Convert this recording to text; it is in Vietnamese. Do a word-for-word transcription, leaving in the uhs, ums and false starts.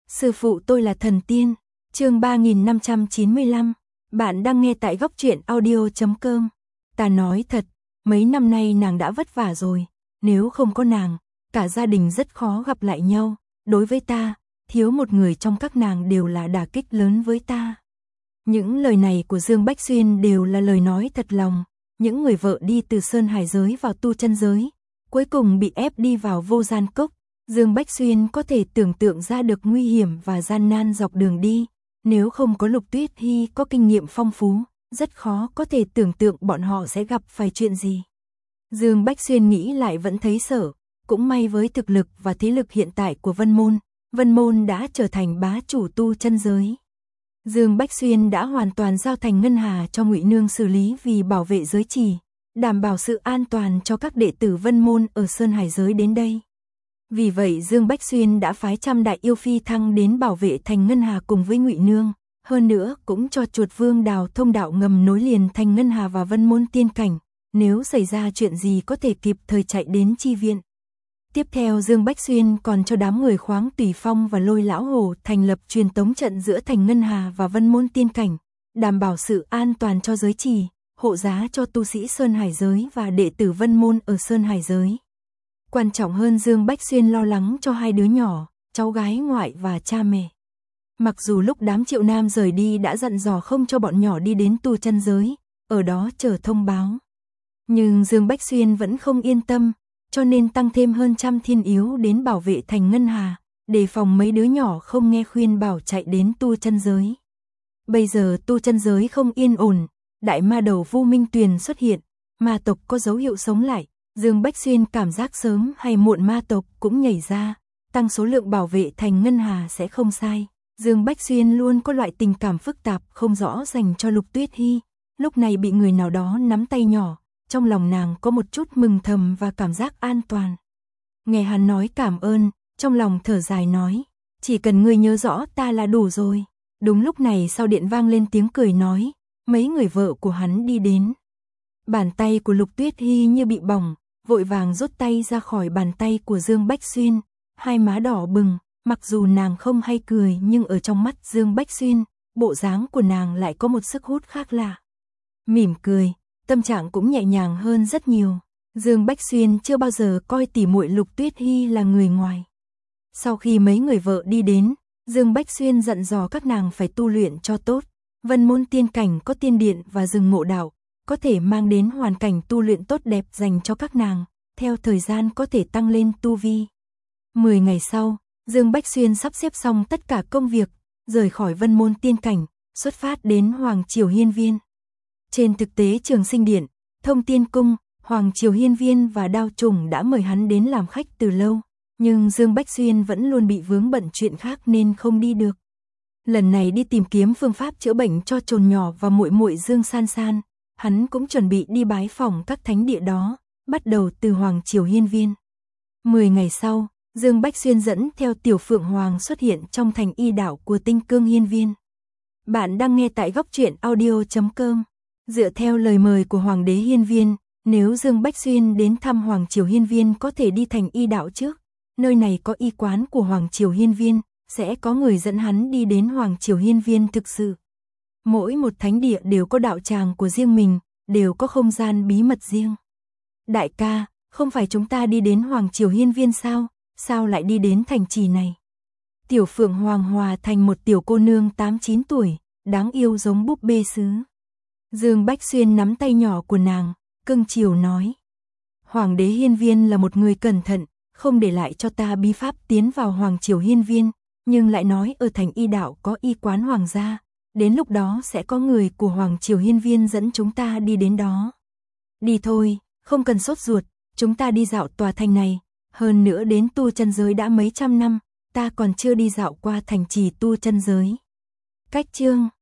Sư phụ tôi là thần tiên. Chương ba nghìn năm trăm chín mươi lăm. Bạn đang nghe tại góc truyện audio chấm com. Ta nói thật, mấy năm nay nàng đã vất vả rồi, nếu không có nàng, cả gia đình rất khó gặp lại nhau. Đối với ta, thiếu một người trong các nàng đều là đả kích lớn với ta. Những lời này của Dương Bách Xuyên đều là lời nói thật lòng. Những người vợ đi từ Sơn Hải giới vào tu chân giới, cuối cùng bị ép đi vào vô gian cốc. Dương Bách Xuyên có thể tưởng tượng ra được nguy hiểm và gian nan dọc đường đi. Nếu không có Lục Tuyết Hy có kinh nghiệm phong phú, rất khó có thể tưởng tượng bọn họ sẽ gặp phải chuyện gì. Dương Bách Xuyên nghĩ lại vẫn thấy sợ. Cũng may với thực lực và thế lực hiện tại của Vân Môn, Vân Môn đã trở thành bá chủ tu chân giới. Dương Bách Xuyên đã hoàn toàn giao thành ngân hà cho Ngụy Nương xử lý vì bảo vệ giới trì, đảm bảo sự an toàn cho các đệ tử Vân Môn ở Sơn Hải giới đến đây. Vì vậy Dương Bách Xuyên đã phái trăm đại yêu phi thăng đến bảo vệ thành ngân hà cùng với Ngụy Nương, hơn nữa cũng cho Chuột Vương đào thông đạo ngầm nối liền thành ngân hà và Vân Môn tiên cảnh, nếu xảy ra chuyện gì có thể kịp thời chạy đến chi viện. Tiếp theo Dương Bách Xuyên còn cho đám người Khoáng Tùy Phong và Lôi Lão Hổ thành lập truyền tống trận giữa thành ngân hà và Vân Môn tiên cảnh, đảm bảo sự an toàn cho giới trì, hộ giá cho tu sĩ Sơn Hải giới và đệ tử Vân Môn ở Sơn Hải giới. Quan trọng hơn, Dương Bách Xuyên lo lắng cho hai đứa nhỏ, cháu gái ngoại và cha mẹ. Mặc dù lúc đám Triệu Nam rời đi đã dặn dò không cho bọn nhỏ đi đến tu chân giới, ở đó chờ thông báo, nhưng Dương Bách Xuyên vẫn không yên tâm, cho nên tăng thêm hơn trăm thiên yếu đến bảo vệ thành ngân hà, đề phòng mấy đứa nhỏ không nghe khuyên bảo chạy đến tu chân giới. Bây giờ tu chân giới không yên ổn, đại ma đầu Vu Minh Tuyền xuất hiện, ma tộc có dấu hiệu sống lại. Dương Bách Xuyên cảm giác sớm hay muộn ma tộc cũng nhảy ra, tăng số lượng bảo vệ thành ngân hà sẽ không sai. Dương Bách Xuyên luôn có loại tình cảm phức tạp không rõ dành cho Lục Tuyết Hy, lúc này bị người nào đó nắm tay nhỏ, trong lòng nàng có một chút mừng thầm và cảm giác an toàn. Nghe hắn nói cảm ơn, trong lòng thở dài nói, chỉ cần ngươi nhớ rõ ta là đủ rồi. Đúng lúc này sau điện vang lên tiếng cười nói, mấy người vợ của hắn đi đến. Bàn tay của Lục Tuyết Hy như bị bỏng, vội vàng rút tay ra khỏi bàn tay của Dương Bách Xuyên, hai má đỏ bừng, mặc dù nàng không hay cười nhưng ở trong mắt Dương Bách Xuyên, bộ dáng của nàng lại có một sức hút khác lạ. Mỉm cười, tâm trạng cũng nhẹ nhàng hơn rất nhiều. Dương Bách Xuyên chưa bao giờ coi tỉ muội Lục Tuyết Hy là người ngoài. Sau khi mấy người vợ đi đến, Dương Bách Xuyên dặn dò các nàng phải tu luyện cho tốt. Vân Môn tiên cảnh có tiên điện và rừng ngộ đạo, có thể mang đến hoàn cảnh tu luyện tốt đẹp dành cho các nàng, theo thời gian có thể tăng lên tu vi. Mười ngày sau, Dương Bách Xuyên sắp xếp xong tất cả công việc, rời khỏi Vân Môn tiên cảnh, xuất phát đến Hoàng Triều Hiên Viên. Trên thực tế Trường Sinh Điện, Thông Tiên Cung, Hoàng Triều Hiên Viên và Đao Trùng đã mời hắn đến làm khách từ lâu, nhưng Dương Bách Xuyên vẫn luôn bị vướng bận chuyện khác nên không đi được. Lần này đi tìm kiếm phương pháp chữa bệnh cho Trồn nhỏ và muội muội Dương San San, hắn cũng chuẩn bị đi bái phỏng các thánh địa đó, bắt đầu từ Hoàng Triều Hiên Viên. Mười ngày sau, Dương Bách Xuyên dẫn theo Tiểu Phượng Hoàng xuất hiện trong thành y đảo của Tinh Cương Hiên Viên. Bạn đang nghe tại góc truyện audio chấm com. Dựa theo lời mời của Hoàng đế Hiên Viên, nếu Dương Bách Xuyên đến thăm Hoàng Triều Hiên Viên có thể đi thành y đạo trước. Nơi này có y quán của Hoàng Triều Hiên Viên, sẽ có người dẫn hắn đi đến Hoàng Triều Hiên Viên thực sự. Mỗi một thánh địa đều có đạo tràng của riêng mình, đều có không gian bí mật riêng. Đại ca, không phải chúng ta đi đến Hoàng Triều Hiên Viên sao, sao lại đi đến thành trì này? Tiểu Phượng Hoàng hòa thành một tiểu cô nương tám chín tuổi, đáng yêu giống búp bê sứ. Dương Bách Xuyên nắm tay nhỏ của nàng, cưng chiều nói. Hoàng đế Hiên Viên là một người cẩn thận, không để lại cho ta bí pháp tiến vào Hoàng Triều Hiên Viên, nhưng lại nói ở thành y đạo có y quán hoàng gia. Đến lúc đó sẽ có người của Hoàng Triều Hiên Viên dẫn chúng ta đi đến đó. Đi thôi, không cần sốt ruột, chúng ta đi dạo tòa thành này. Hơn nữa đến tu chân giới đã mấy trăm năm, ta còn chưa đi dạo qua thành trì tu chân giới. Cách chương